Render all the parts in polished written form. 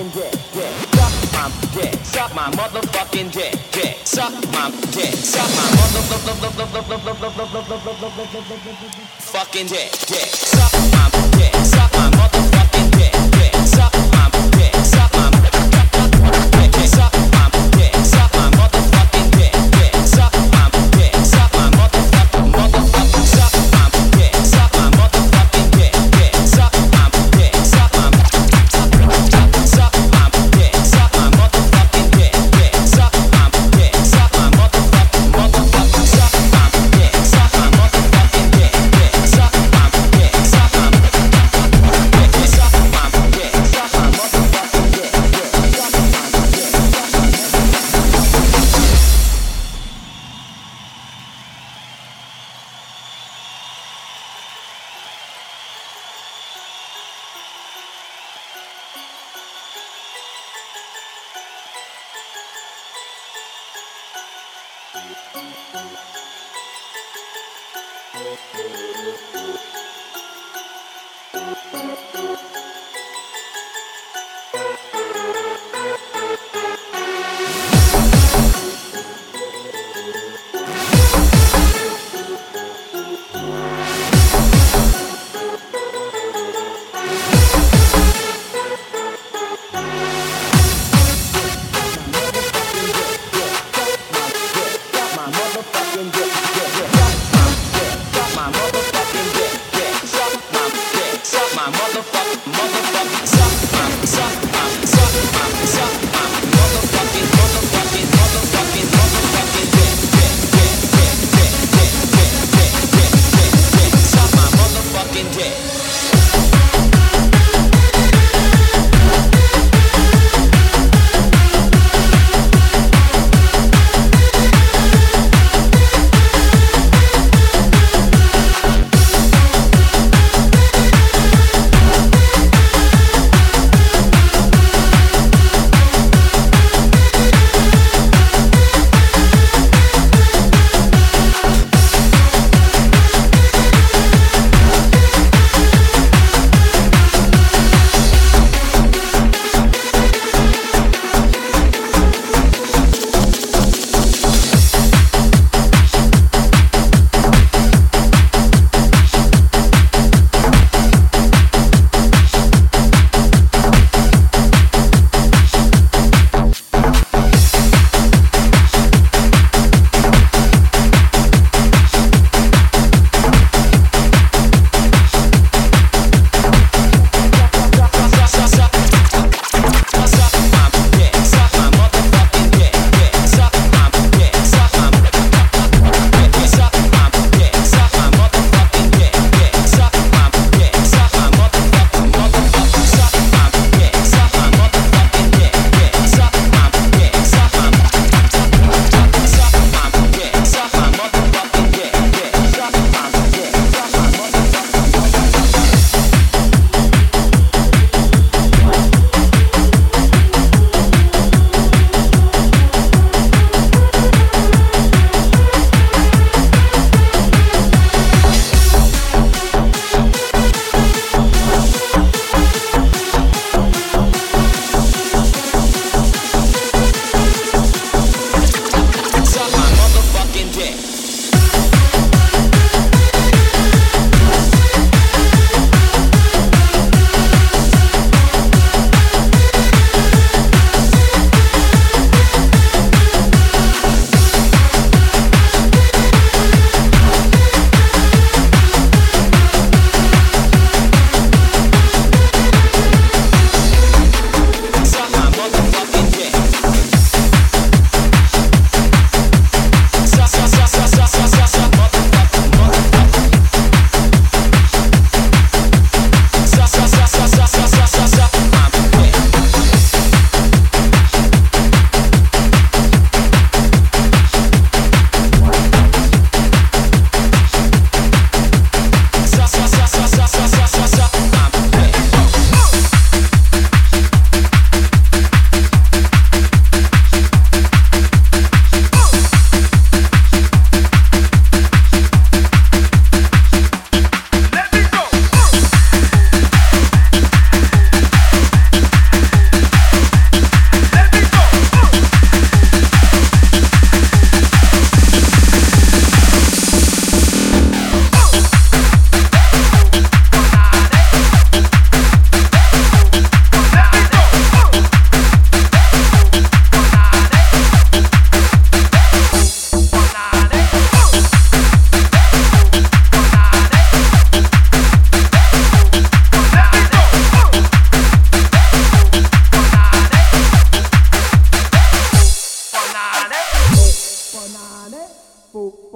motherfucking dick, dick. Suck my dick, suck my motherfucking dick, dick. Suck my dick, suck my motherfucking dick, dick. Suck my dick, suck my motherfucking dick, dick. Suck my dick, suck my dick, dick. Suck my dick, suck my motherfucking dick, dick. Suck my dick, suck my motherfucking suck my dick, suck my motherfucking dick, dick. Suck my dick, suck my suck my dick, suck my motherfucking dick, dick. Suck my dick, suck my motherfucking suck my dick, suck my motherfucking dick, dick. Suck my dick, suck my dick, suck my dick, suck my motherfucking dick, dick. Suck my motherfucking dick, dick. Suck my dick, suck my motherfucking dick, dick.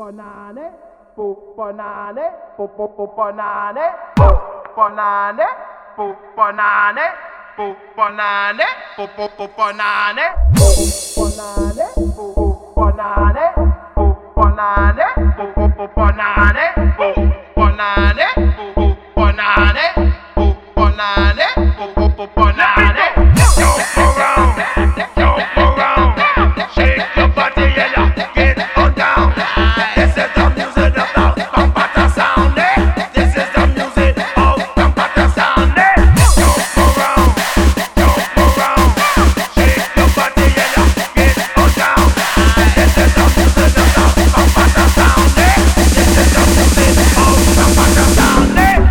Banane, banane, banane, banane, banane, banane, banane, banane, banane, banane, banane, banane, banane, banane, banane. Jump around, shake your body, yeah, get on down. This is the music of the Bambata sound. This is the music of Bambata sound. Jump around, shake your body, yeah, get on down. This is the music of the Bambata sound. This is the music of Bambata sound.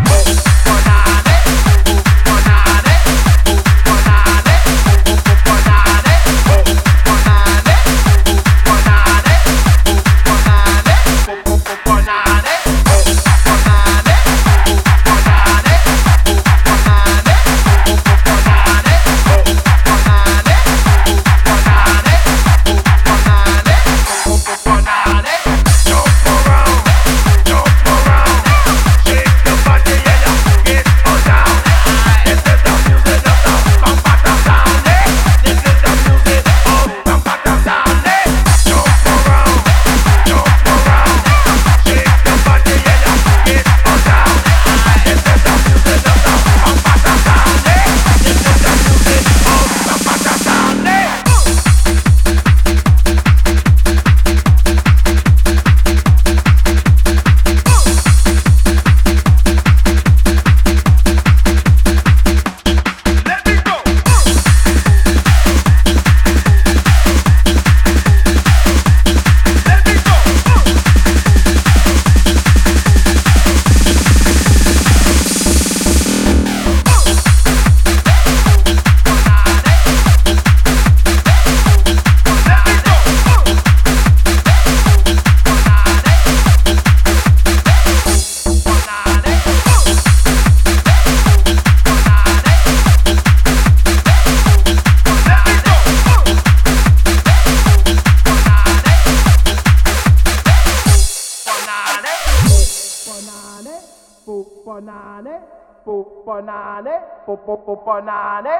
Banane, banane, banane,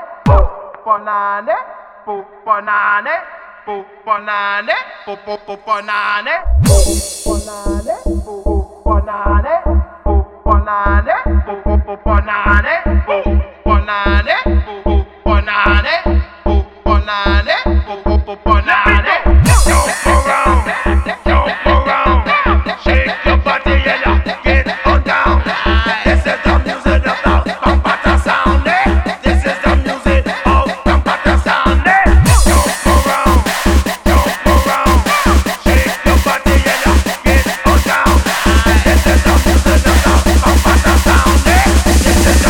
banane, banane, banane, banane, banane, banane, banane, banane, banane, banane, banane, banane. Jump around, shake your body, yeah, get on down. This is the music of the Bambata sound. This is the music of Bambata sound. Jump around, shake your body, yeah, get on down. This is the music of the Bambata sound. This is the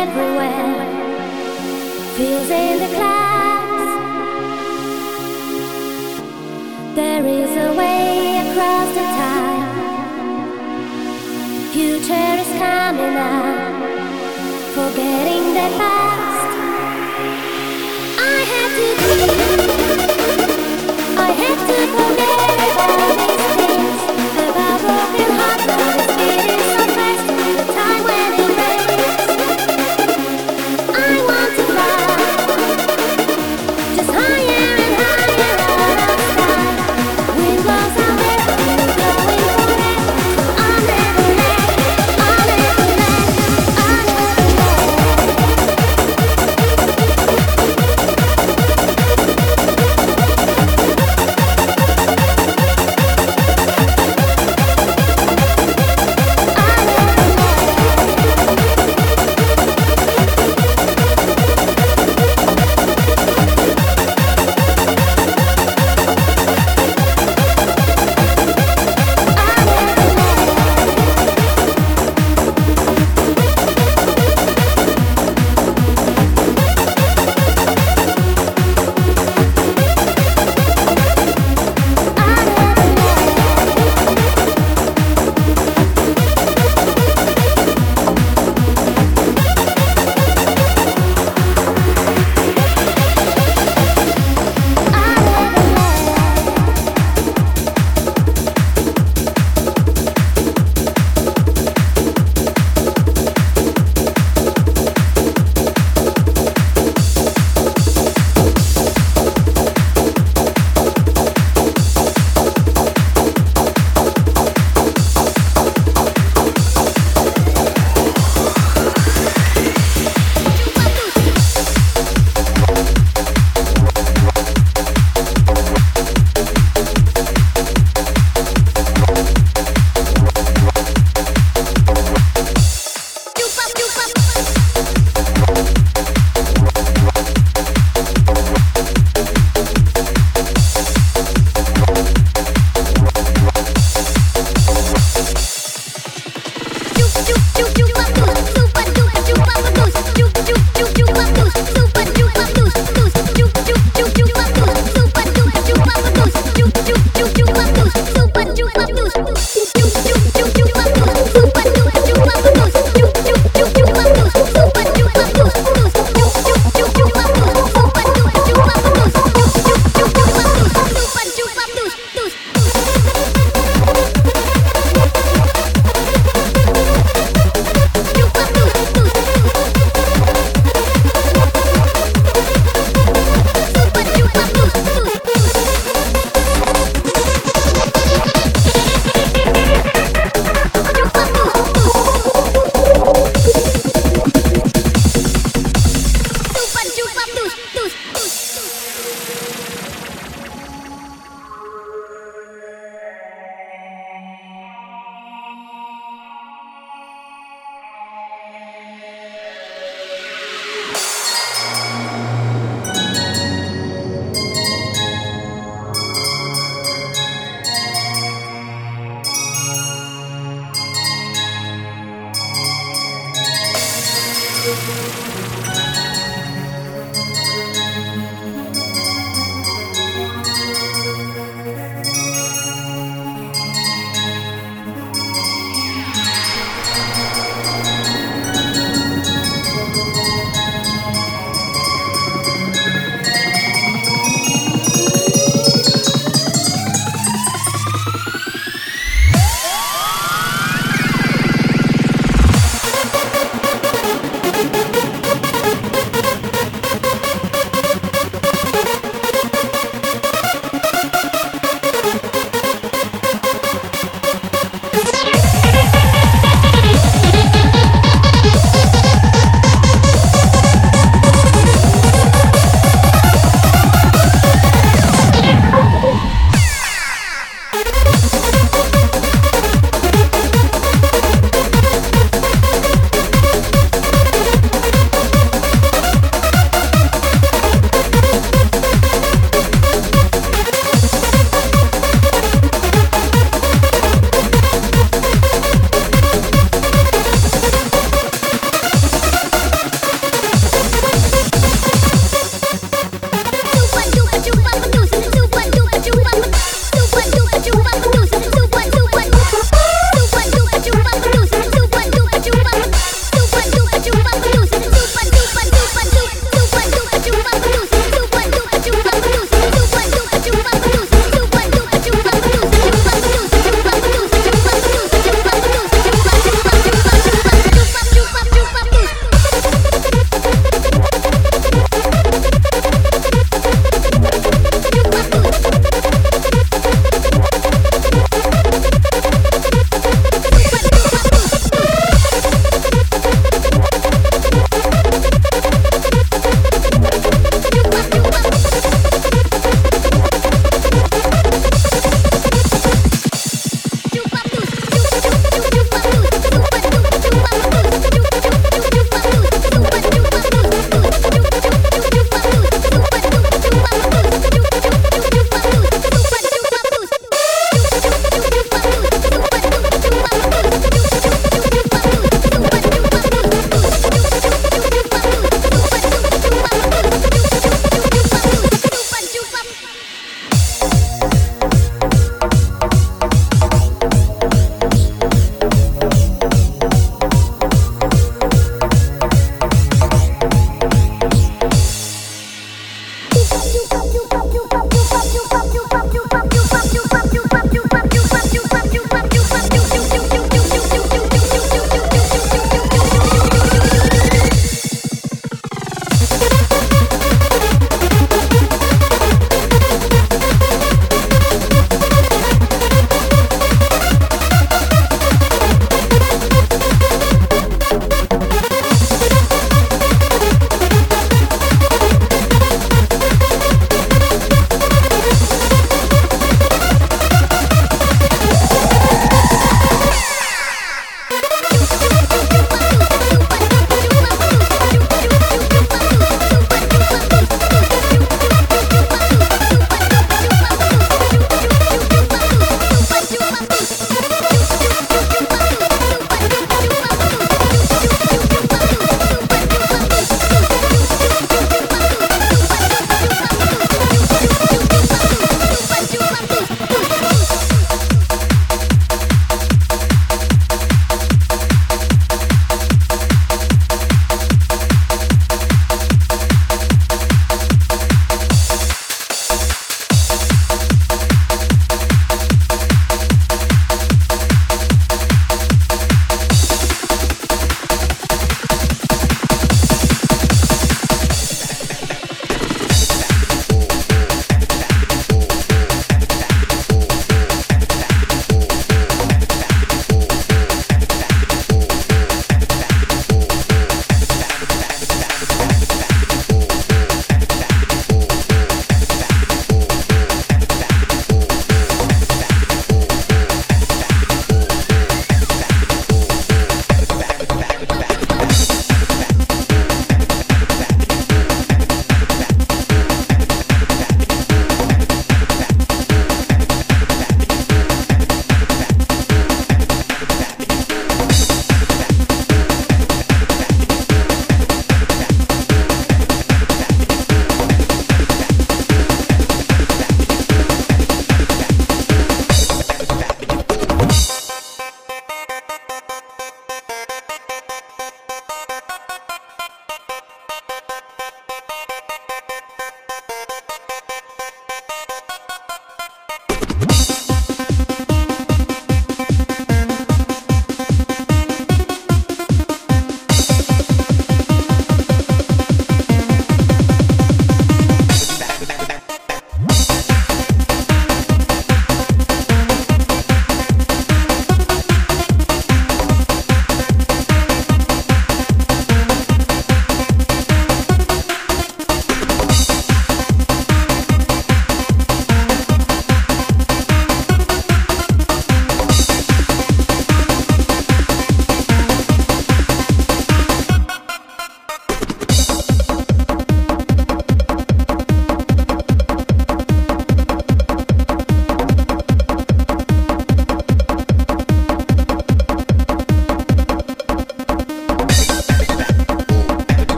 everywhere, feels in the clouds. There is a way across the time. Future is coming up, forgetting the past. I had to forget about these things, about broken hearts that is beating so fast. The time when it rains, I want to fly, just higher and higher out of sight. Wind blows out there, we're going for it. I'll never let, I'll never let, I'll never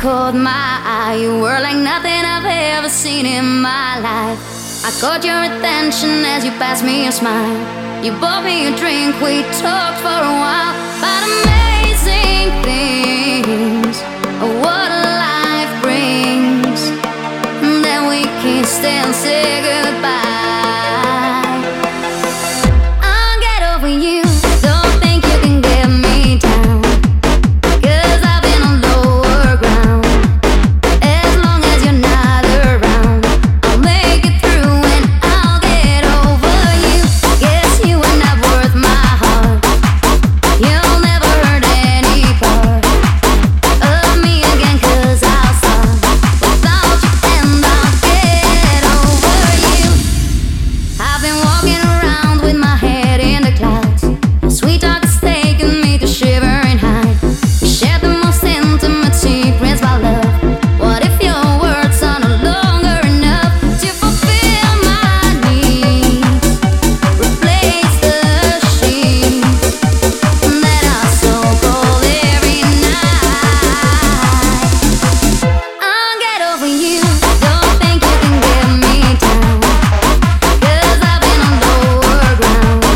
caught my eye. You were like nothing I've ever seen in my life. I caught your attention as you passed me a smile. You bought me a drink, we talked for a while about amazing things, what life brings. And then we kissed and said goodbye. I'll get over you, don't think you can get me down, 'cause I've been on lower ground. As long as you're not around, I'll make it through and I'll get over you. Guess you are not worth my heart. You'll never hurt any part of me again, 'cause I'll start without you and I'll get over you. I've been walking around with my head in the clouds. Your sweet talk has taken me to shivering high. We shared the most intimate secrets about love. What if your words are no longer enough to fulfill my needs? Replace the sheets that are so cold every night. I'll get over you, don't think you can get me down, 'cause I've been on lower ground.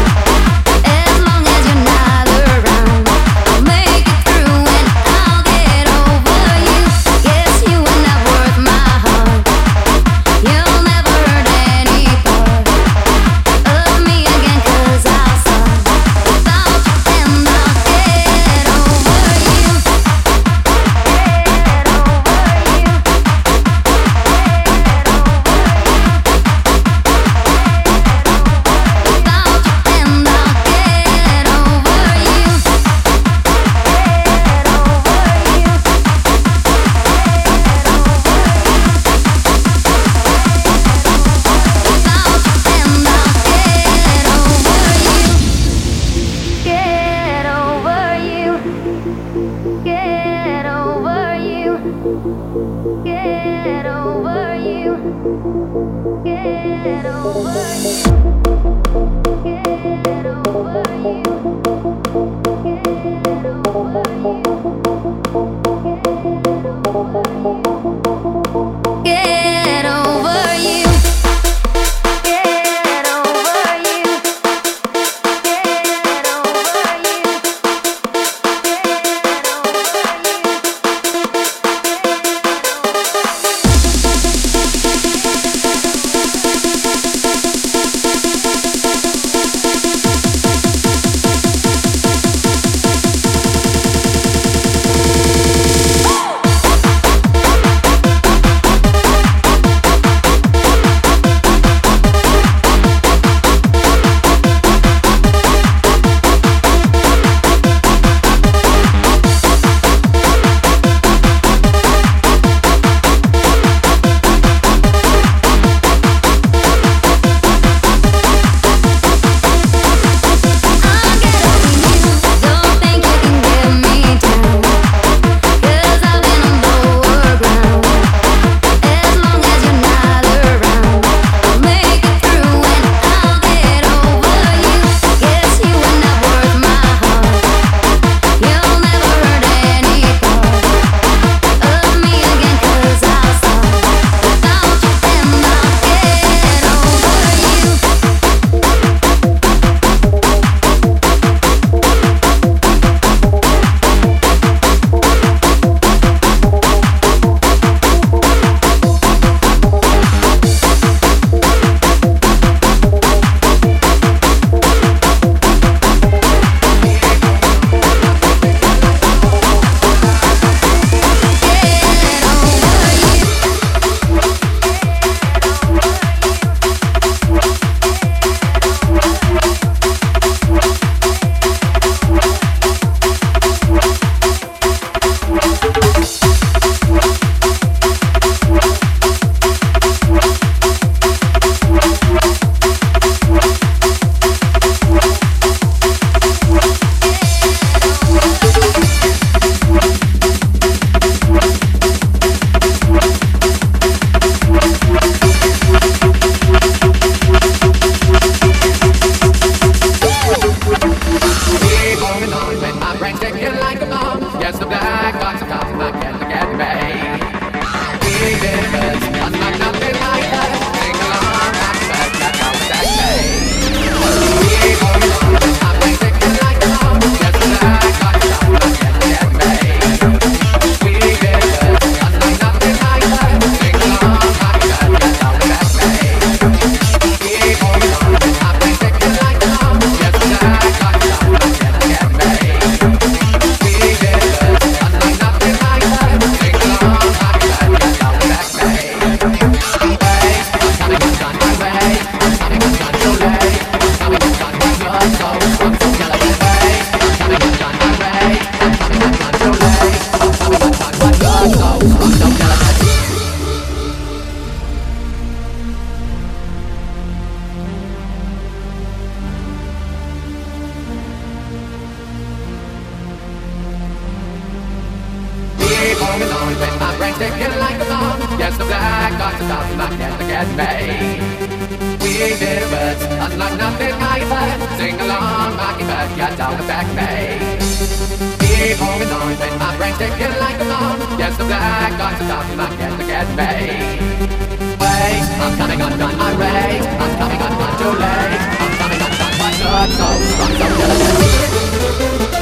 ticking like a bomb. Yes, the black guards are down like get me. We bitter birds, unlike nothing I've heard. Sing along, mockingbird, get down and back me. Keep moving on when my brain's ticking like a bomb. Yes, the black guards are down like get me. Wait, I'm coming undone, my rage. I'm coming undone too late. I'm coming undone, my blood so strong, so delicate.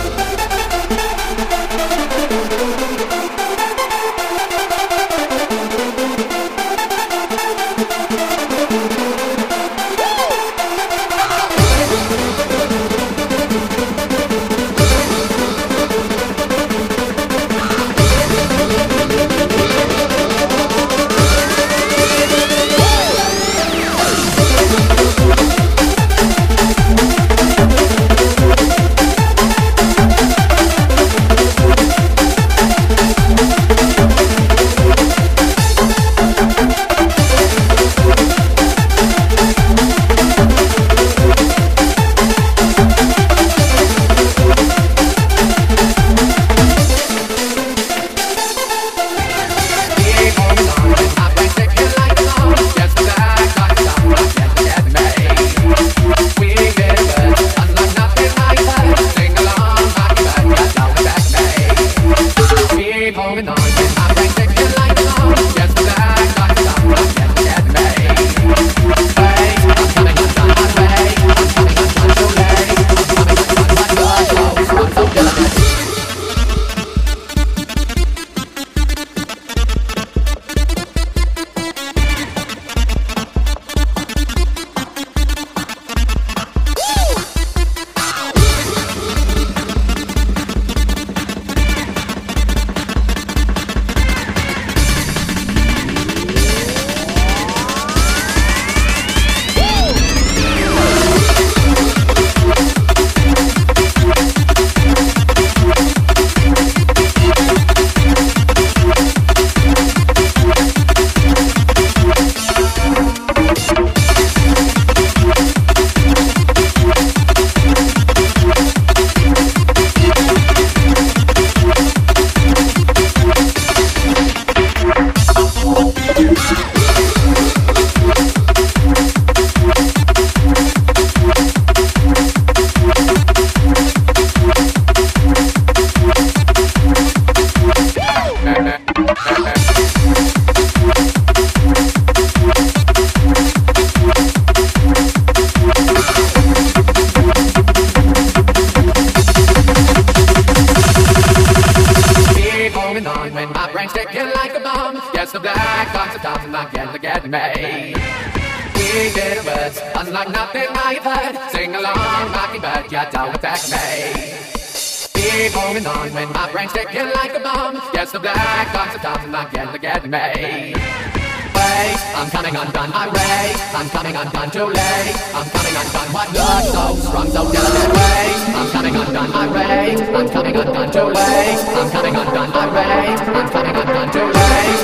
I'm coming undone, my rage. I'm coming undone too late. I'm coming undone, what blood so strong, so delicate way. I'm coming undone, my rage. I'm coming undone too late. I'm coming undone, my rage. I'm coming undone too late.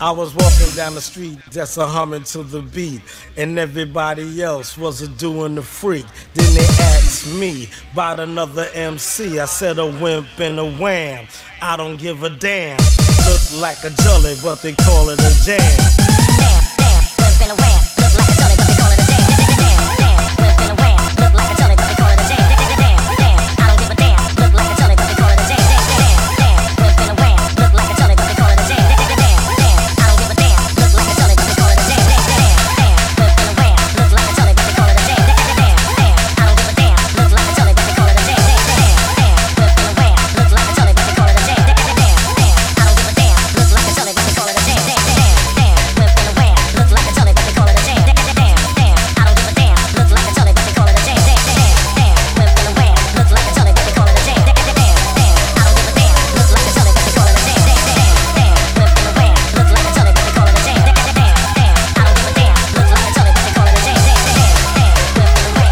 I was walking down the street, just a humming to the beat, and everybody else was a doing the freak. Then they asked me about another MC. I said a wimp and a wham. I don't give a damn. Look like a jolly, but they call it a jam. Damn, damn, wimp and a wham. Look like a jolly, but they call it a jam. Damn, damn, wimp and a wham. Look like a jolly, but they call it a jam. Damn, damn, I don't give a damn. Look like a jolly, but they call it a jam. Damn, damn, wimp and a wham. Look like a jolly, but they call it a jam. Damn, damn, I don't give a damn. Look like a jolly, but they call it a jam. Damn, damn, wimp and a wham. Look like a jolly, but they call it a jam. Damn, damn, I don't give a damn. Look like a jolly, but they call it a jam. Damn, damn, wimp and a wham. Look like a jolly, but they call it a jam. Damn, damn, I don't give a damn. Look like a jolly, but they call it a jam. Damn, damn, wimp and a wham. Look like a jolly, but they call it a jam. Damn, damn, I don't give a damn. Look like a jolly, but they call it a jam. Damn, damn, wimp and a wham. Look like a jolly, but they call it a jam. Damn, damn, I don't give a damn. Look like a jolly, but they call it a jam. Damn, damn, wimp and a wham. Look like a jolly, but they call it a jam. Damn, damn, I don't give a damn. Look like a jolly, but they call it a jam. Damn, damn, wimp and a wham. Look like a jolly, but they call it a jam.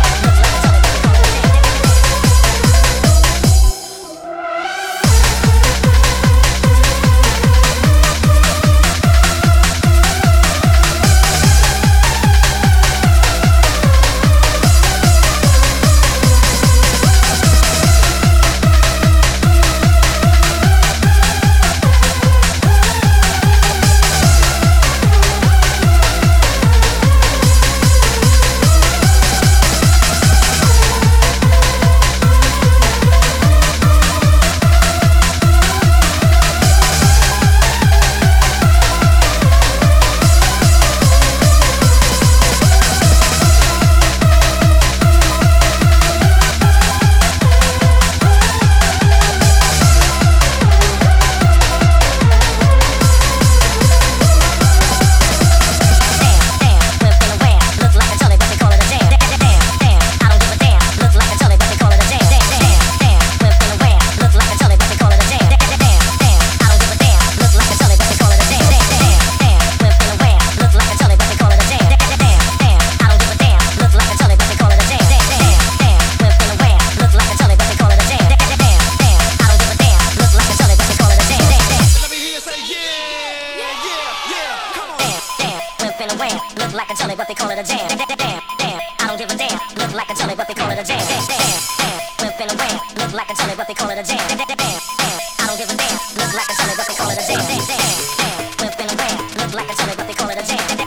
Look like a jolly, but they call it a jam. Damn, damn, I don't give a damn. Look like a jolly, but they call it a jam. Damn, damn, wimp and a wham. Look like a jolly, but they call it a jam. Damn, damn, I don't give a damn. Look like a jolly, but they call it a jam. Damn, damn, wimp and a wham. Look like a jolly, but they call it a jam.